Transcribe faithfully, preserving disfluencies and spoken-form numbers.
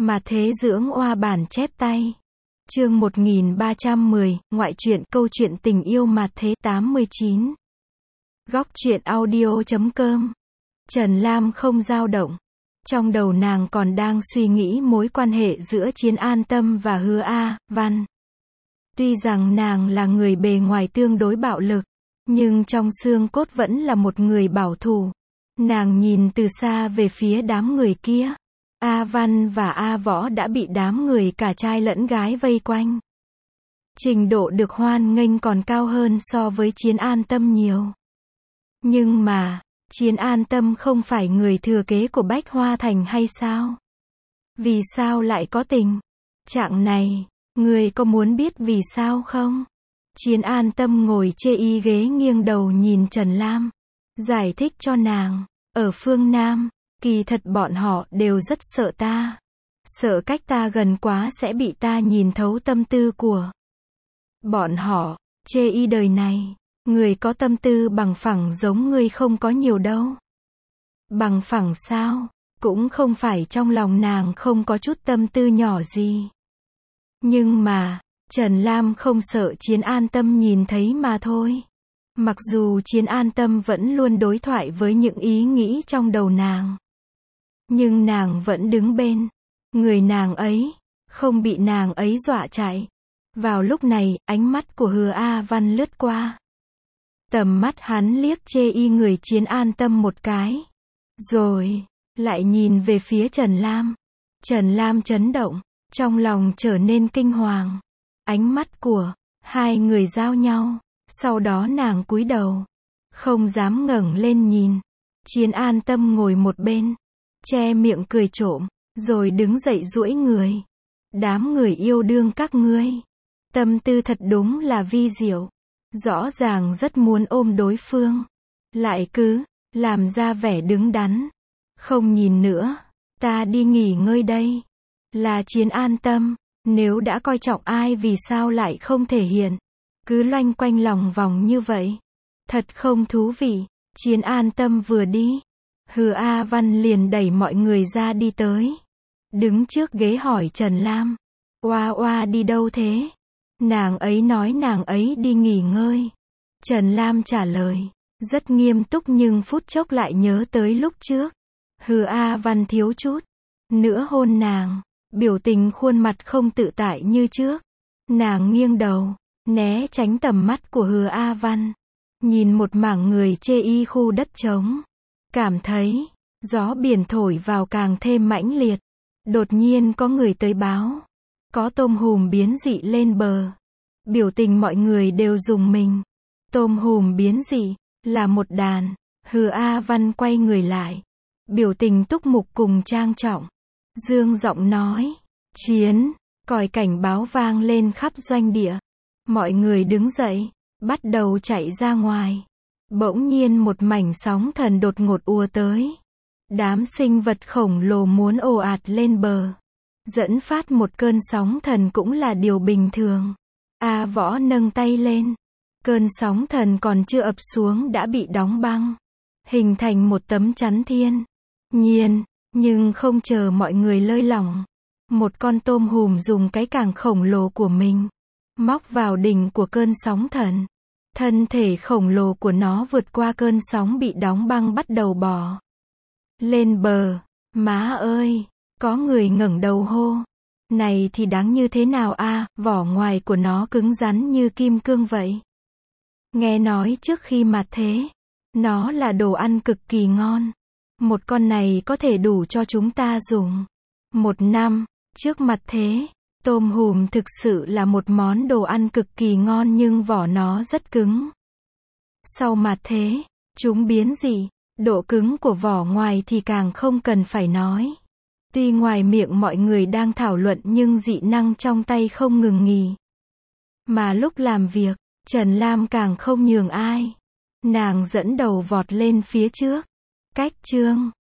Mà thế dưỡng oa bản chép tay. Chương một nghìn ba trăm mười, ngoại truyện câu chuyện tình yêu mà thế tám mươi chín. Góc truyện audio chấm com. Trần Lam không dao động. Trong đầu nàng còn đang suy nghĩ mối quan hệ giữa Chiến An Tâm và Hứa A Văn. Tuy rằng nàng là người bề ngoài tương đối bạo lực, nhưng trong xương cốt vẫn là một người bảo thủ. Nàng nhìn từ xa về phía đám người kia. A Văn và A Võ đã bị đám người cả trai lẫn gái vây quanh. Trình độ được hoan nghênh còn cao hơn so với Chiến An Tâm nhiều. Nhưng mà, Chiến An Tâm không phải người thừa kế của Bách Hoa Thành hay sao? Vì sao lại có tình trạng này? Người có muốn biết vì sao không? Chiến An Tâm ngồi chê y ghế nghiêng đầu nhìn Trần Lam. Giải thích cho nàng, ở phương Nam, kỳ thật bọn họ đều rất sợ ta. Sợ cách ta gần quá sẽ bị ta nhìn thấu tâm tư của bọn họ. Chê y đời này, người có tâm tư bằng phẳng giống ngươi không có nhiều đâu. Bằng phẳng sao? Cũng không phải trong lòng nàng không có chút tâm tư nhỏ gì. Nhưng mà, Trần Lam không sợ Chiến An Tâm nhìn thấy mà thôi. Mặc dù Chiến An Tâm vẫn luôn đối thoại với những ý nghĩ trong đầu nàng. Nhưng nàng vẫn đứng bên người nàng ấy, không bị nàng ấy dọa chạy. Vào lúc này, ánh mắt của Hứa A Văn lướt qua. Tầm mắt hắn liếc chê y người Chiến An Tâm một cái. Rồi, lại nhìn về phía Trần Lam. Trần Lam chấn động, trong lòng trở nên kinh hoàng. Ánh mắt của hai người giao nhau. Sau đó nàng cúi đầu, không dám ngẩng lên nhìn. Chiến An Tâm ngồi một bên, che miệng cười trộm, rồi đứng dậy duỗi người. Đám người yêu đương các ngươi, tâm tư thật đúng là vi diệu. Rõ ràng rất muốn ôm đối phương, lại cứ làm ra vẻ đứng đắn. Không nhìn nữa, ta đi nghỉ ngơi đây. Là Chiến An Tâm, nếu đã coi trọng ai vì sao lại không thể hiện. Cứ loanh quanh lòng vòng như vậy. Thật không thú vị. Chiến An Tâm vừa đi, Hứa A Văn liền đẩy mọi người ra đi tới. Đứng trước ghế hỏi Trần Lam. Oa oa đi đâu thế? Nàng ấy nói nàng ấy đi nghỉ ngơi. Trần Lam trả lời, rất nghiêm túc nhưng phút chốc lại nhớ tới lúc trước. Hứa A Văn thiếu chút nữa hôn nàng. Biểu tình khuôn mặt không tự tại như trước. Nàng nghiêng đầu, né tránh tầm mắt của Hứa A Văn. Nhìn một mảng người chê y khu đất trống. Cảm thấy, gió biển thổi vào càng thêm mãnh liệt. Đột nhiên có người tới báo. Có tôm hùm biến dị lên bờ. Biểu tình mọi người đều rùng mình. Tôm hùm biến dị, là một đàn. Hứa A Văn quay người lại. Biểu tình túc mục cùng trang trọng. Dương giọng nói. Chiến, còi cảnh báo vang lên khắp doanh địa. Mọi người đứng dậy, bắt đầu chạy ra ngoài. Bỗng nhiên một mảnh sóng thần đột ngột ùa tới. Đám sinh vật khổng lồ muốn ồ ạt lên bờ. Dẫn phát một cơn sóng thần cũng là điều bình thường. A Võ nâng tay lên. Cơn sóng thần còn chưa ập xuống đã bị đóng băng. Hình thành một tấm chắn thiên nhiên. Nhưng không chờ mọi người lơi lỏng. Một con tôm hùm dùng cái càng khổng lồ của mình. Móc vào đỉnh của cơn sóng thần. Thân thể khổng lồ của nó vượt qua cơn sóng bị đóng băng bắt đầu bò lên bờ. Má ơi! Có người ngẩng đầu hô. Này thì đáng như thế nào a? À, vỏ ngoài của nó cứng rắn như kim cương vậy. Nghe nói trước khi mà thế, nó là đồ ăn cực kỳ ngon. Một con này có thể đủ cho chúng ta dùng một năm. Trước mặt thế, tôm hùm thực sự là một món đồ ăn cực kỳ ngon nhưng vỏ nó rất cứng. Sau mặt thế, chúng biến dị, độ cứng của vỏ ngoài thì càng không cần phải nói. Tuy ngoài miệng mọi người đang thảo luận nhưng dị năng trong tay không ngừng nghỉ. Mà lúc làm việc, Trần Lam càng không nhường ai. Nàng dẫn đầu vọt lên phía trước. Cách chương